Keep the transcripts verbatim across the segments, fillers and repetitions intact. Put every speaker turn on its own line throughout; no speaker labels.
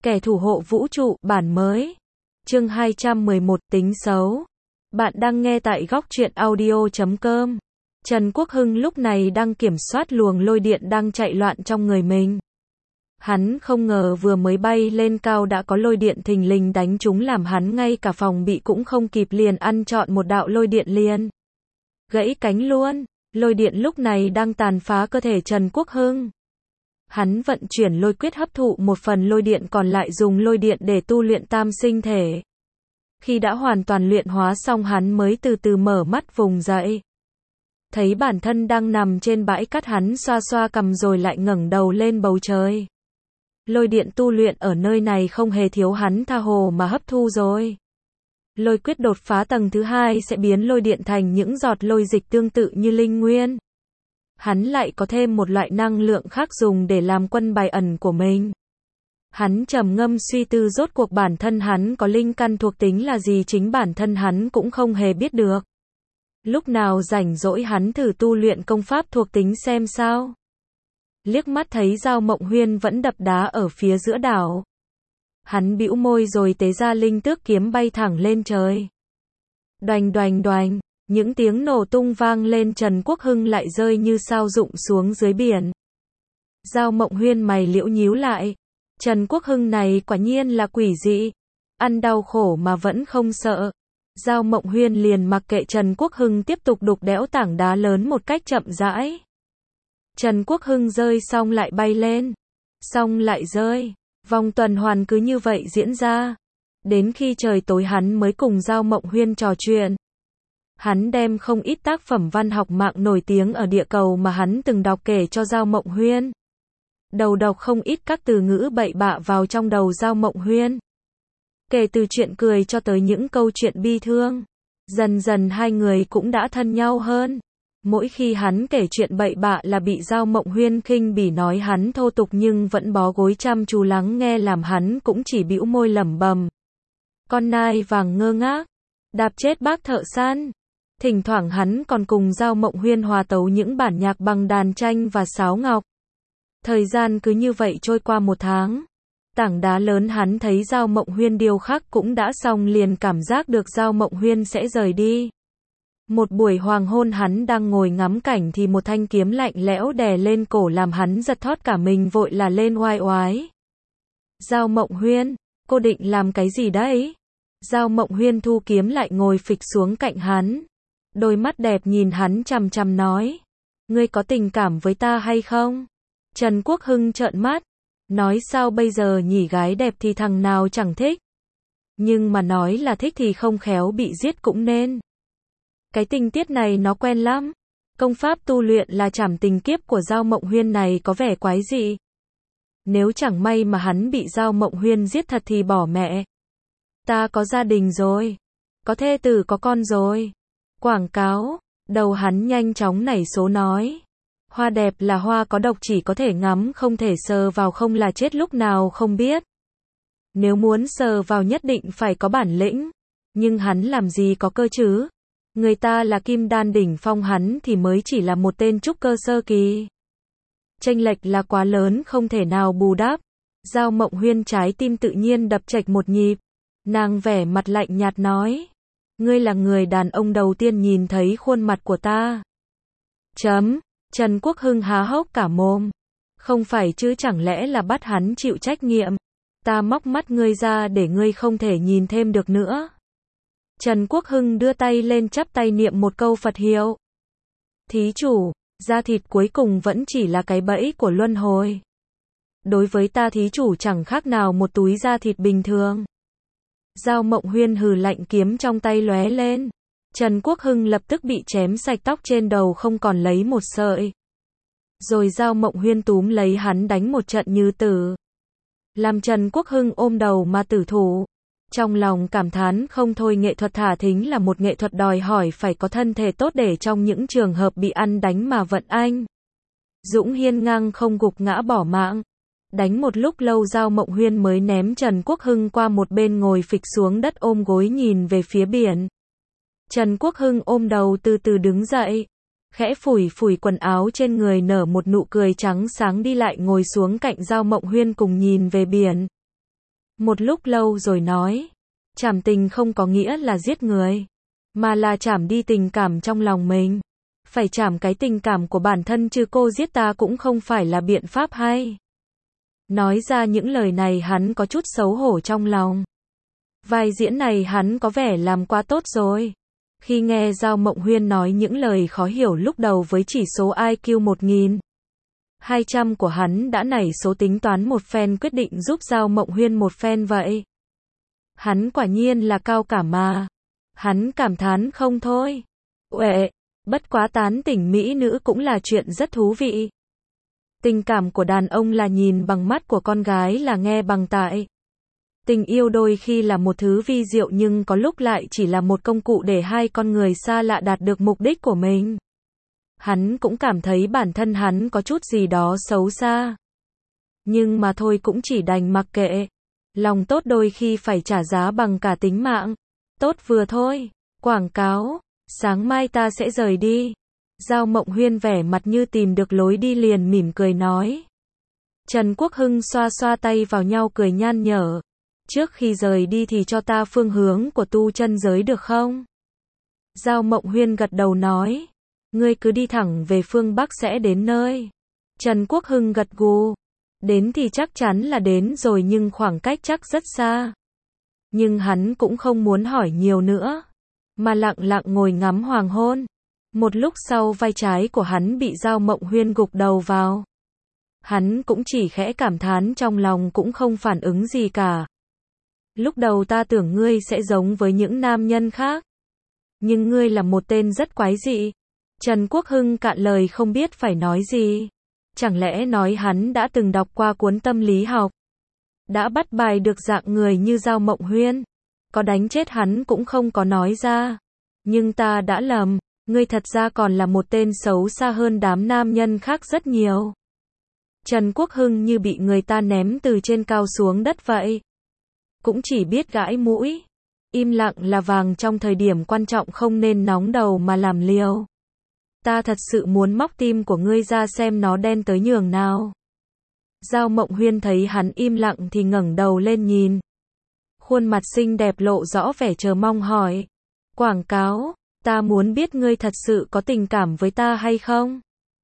Kẻ thủ hộ vũ trụ, bản mới. Chương hai trăm mười một, tính xấu. Bạn đang nghe tại góc truyện audio chấm com. Trần Quốc Hưng lúc này đang kiểm soát luồng lôi điện đang chạy loạn trong người mình. Hắn không ngờ vừa mới bay lên cao đã có lôi điện thình lình đánh trúng, làm hắn ngay cả phòng bị cũng không kịp liền ăn trọn một đạo lôi điện liền. Gãy cánh luôn. Lôi điện lúc này đang tàn phá cơ thể Trần Quốc Hưng. Hắn vận chuyển lôi quyết hấp thụ một phần lôi điện còn lại, dùng lôi điện để tu luyện tam sinh thể. Khi đã hoàn toàn luyện hóa xong, hắn mới từ từ mở mắt vùng dậy. Thấy bản thân đang nằm trên bãi cát, hắn xoa xoa cằm rồi lại ngẩng đầu lên bầu trời. Lôi điện tu luyện ở nơi này không hề thiếu, hắn tha hồ mà hấp thu rồi. Lôi quyết đột phá tầng thứ hai sẽ biến lôi điện thành những giọt lôi dịch tương tự như linh nguyên. Hắn lại có thêm một loại năng lượng khác dùng để làm quân bài ẩn của mình. Hắn trầm ngâm suy tư, rốt cuộc bản thân hắn có linh căn thuộc tính là gì, chính bản thân hắn cũng không hề biết được. Lúc nào rảnh rỗi hắn thử tu luyện công pháp thuộc tính xem sao. Liếc mắt thấy Dao Mộng Huyên vẫn đập đá ở phía giữa đảo. Hắn bĩu môi rồi tế ra linh tước kiếm bay thẳng lên trời. Đoành đoành đoành, những tiếng nổ tung vang lên, Trần Quốc Hưng lại rơi như sao rụng xuống dưới biển. Dao Mộng Huyên mày liễu nhíu lại. Trần Quốc Hưng này quả nhiên là quỷ dị. Ăn đau khổ mà vẫn không sợ. Dao Mộng Huyên liền mặc kệ Trần Quốc Hưng tiếp tục đục đẽo tảng đá lớn một cách chậm rãi. Trần Quốc Hưng rơi xong lại bay lên. Xong lại rơi. Vòng tuần hoàn cứ như vậy diễn ra. Đến khi trời tối hắn mới cùng Dao Mộng Huyên trò chuyện. Hắn đem không ít tác phẩm văn học mạng nổi tiếng ở địa cầu mà hắn từng đọc kể cho Dao Mộng Huyên. Đầu đọc không ít các từ ngữ bậy bạ vào trong đầu Dao Mộng Huyên. Kể từ chuyện cười cho tới những câu chuyện bi thương. Dần dần hai người cũng đã thân nhau hơn. Mỗi khi hắn kể chuyện bậy bạ là bị Dao Mộng Huyên khinh bỉ, nói hắn thô tục, nhưng vẫn bó gối chăm chú lắng nghe, làm hắn cũng chỉ bĩu môi lẩm bẩm. Con nai vàng ngơ ngác. Đạp chết bác thợ săn. Thỉnh thoảng hắn còn cùng Dao Mộng Huyên hòa tấu những bản nhạc bằng đàn tranh và sáo ngọc. Thời gian cứ như vậy trôi qua một tháng. Tảng đá lớn hắn thấy Dao Mộng Huyên điêu khắc cũng đã xong, liền cảm giác được Dao Mộng Huyên sẽ rời đi. Một buổi hoàng hôn hắn đang ngồi ngắm cảnh thì một thanh kiếm lạnh lẽo đè lên cổ, làm hắn giật thót cả mình, vội là lên oai oái. Dao Mộng Huyên, cô định làm cái gì đấy? Dao Mộng Huyên thu kiếm lại ngồi phịch xuống cạnh hắn. Đôi mắt đẹp nhìn hắn chằm chằm nói. Ngươi có tình cảm với ta hay không? Trần Quốc Hưng trợn mắt. Nói sao bây giờ nhỉ, gái đẹp thì thằng nào chẳng thích. Nhưng mà nói là thích thì không khéo bị giết cũng nên. Cái tình tiết này nó quen lắm. Công pháp tu luyện là trảm tình kiếp của Dao Mộng Huyên này có vẻ quái dị. Nếu chẳng may mà hắn bị Dao Mộng Huyên giết thật thì bỏ mẹ. Ta có gia đình rồi. Có thê tử có con rồi. Quảng cáo. Đầu hắn nhanh chóng nảy số nói. Hoa đẹp là hoa có độc, chỉ có thể ngắm không thể sờ vào, không là chết lúc nào không biết. Nếu muốn sờ vào nhất định phải có bản lĩnh. Nhưng hắn làm gì có cơ chứ. Người ta là kim đan đỉnh phong, hắn thì mới chỉ là một tên trúc cơ sơ kỳ. Chênh lệch là quá lớn, không thể nào bù đắp. Dao Mộng Huyên trái tim tự nhiên đập chệch một nhịp. Nàng vẻ mặt lạnh nhạt nói. Ngươi là người đàn ông đầu tiên nhìn thấy khuôn mặt của ta. Chấm. Trần Quốc Hưng há hốc cả mồm. Không phải chứ, chẳng lẽ là bắt hắn chịu trách nhiệm. Ta móc mắt ngươi ra để ngươi không thể nhìn thêm được nữa. Trần Quốc Hưng đưa tay lên chắp tay niệm một câu Phật hiệu. Thí chủ, da thịt cuối cùng vẫn chỉ là cái bẫy của luân hồi. Đối với ta thí chủ chẳng khác nào một túi da thịt bình thường. Dao Mộng Huyên hừ lạnh, kiếm trong tay lóe lên. Trần Quốc Hưng lập tức bị chém sạch tóc trên đầu, không còn lấy một sợi. Rồi Dao Mộng Huyên túm lấy hắn đánh một trận như tử. Làm Trần Quốc Hưng ôm đầu mà tử thủ. Trong lòng cảm thán không thôi, nghệ thuật thả thính là một nghệ thuật đòi hỏi phải có thân thể tốt để trong những trường hợp bị ăn đánh mà vận anh dũng hiên ngang, không gục ngã bỏ mạng. Đánh một lúc lâu Dao Mộng Huyên mới ném Trần Quốc Hưng qua một bên, ngồi phịch xuống đất ôm gối nhìn về phía biển. Trần Quốc Hưng ôm đầu từ từ đứng dậy. Khẽ phủi phủi quần áo trên người, nở một nụ cười trắng sáng, đi lại ngồi xuống cạnh Dao Mộng Huyên cùng nhìn về biển. Một lúc lâu rồi nói, trảm tình không có nghĩa là giết người, mà là trảm đi tình cảm trong lòng mình. Phải trảm cái tình cảm của bản thân chứ cô giết ta cũng không phải là biện pháp hay. Nói ra những lời này hắn có chút xấu hổ trong lòng. Vai diễn này hắn có vẻ làm quá tốt rồi. Khi nghe Giao Mộng Huyên nói những lời khó hiểu lúc đầu với chỉ số i kiu một nghìn hai trăm của hắn đã nảy số tính toán một phen quyết định giúp Giao Mộng Huyên một phen vậy. Hắn quả nhiên là cao cả mà. Hắn cảm thán không thôi. Uệ, bất quá tán tỉnh mỹ nữ cũng là chuyện rất thú vị. Tình cảm của đàn ông là nhìn bằng mắt của con gái là nghe bằng tai. Tình yêu đôi khi là một thứ vi diệu nhưng có lúc lại chỉ là một công cụ để hai con người xa lạ đạt được mục đích của mình. Hắn cũng cảm thấy bản thân hắn có chút gì đó xấu xa. Nhưng mà thôi cũng chỉ đành mặc kệ. Lòng tốt đôi khi phải trả giá bằng cả tính mạng. Tốt vừa thôi. Quảng cáo. Sáng mai ta sẽ rời đi. Giao Mộng Huyên vẻ mặt như tìm được lối đi liền mỉm cười nói. Trần Quốc Hưng xoa xoa tay vào nhau cười nhan nhở. Trước khi rời đi thì cho ta phương hướng của tu chân giới được không? Giao Mộng Huyên gật đầu nói. Ngươi cứ đi thẳng về phương Bắc sẽ đến nơi. Trần Quốc Hưng gật gù. Đến thì chắc chắn là đến rồi nhưng khoảng cách chắc rất xa. Nhưng hắn cũng không muốn hỏi nhiều nữa. Mà lặng lặng ngồi ngắm hoàng hôn. Một lúc sau vai trái của hắn bị Giao Mộng Huyên gục đầu vào. Hắn cũng chỉ khẽ cảm thán trong lòng cũng không phản ứng gì cả. Lúc đầu ta tưởng ngươi sẽ giống với những nam nhân khác. Nhưng ngươi là một tên rất quái dị. Trần Quốc Hưng cạn lời không biết phải nói gì. Chẳng lẽ nói hắn đã từng đọc qua cuốn tâm lý học. Đã bắt bài được dạng người như Giao Mộng Huyên. Có đánh chết hắn cũng không có nói ra. Nhưng ta đã lầm. Ngươi thật ra còn là một tên xấu xa hơn đám nam nhân khác rất nhiều. Trần Quốc Hưng như bị người ta ném từ trên cao xuống đất vậy. Cũng chỉ biết gãi mũi. Im lặng là vàng trong thời điểm quan trọng không nên nóng đầu mà làm liều. Ta thật sự muốn móc tim của ngươi ra xem nó đen tới nhường nào. Giao Mộng Huyên thấy hắn im lặng thì ngẩng đầu lên nhìn. Khuôn mặt xinh đẹp lộ rõ vẻ chờ mong hỏi. Quảng cáo, ta muốn biết ngươi thật sự có tình cảm với ta hay không?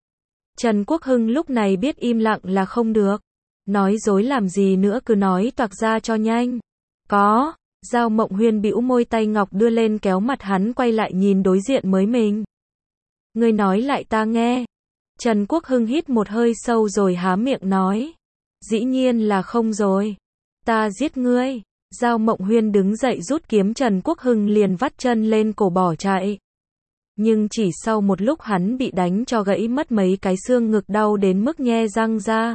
Trần Quốc Hưng lúc này biết im lặng là không được. Nói dối làm gì nữa cứ nói toạc ra cho nhanh. Có. Giao Mộng Huyên bĩu môi tay ngọc đưa lên kéo mặt hắn quay lại nhìn đối diện mới mình. Ngươi nói lại ta nghe. Trần Quốc Hưng hít một hơi sâu rồi há miệng nói. Dĩ nhiên là không rồi. Ta giết ngươi. Giao Mộng Huyên đứng dậy rút kiếm Trần Quốc Hưng liền vắt chân lên cổ bỏ chạy. Nhưng chỉ sau một lúc hắn bị đánh cho gãy mất mấy cái xương ngực đau đến mức nhe răng ra.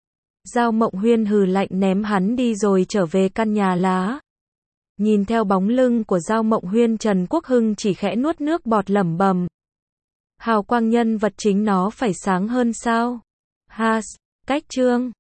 Giao Mộng Huyên hừ lạnh ném hắn đi rồi trở về căn nhà lá. Nhìn theo bóng lưng của Giao Mộng Huyên Trần Quốc Hưng chỉ khẽ nuốt nước bọt lẩm bẩm. Hào quang nhân vật chính nó phải sáng hơn sao? Has, cách chương.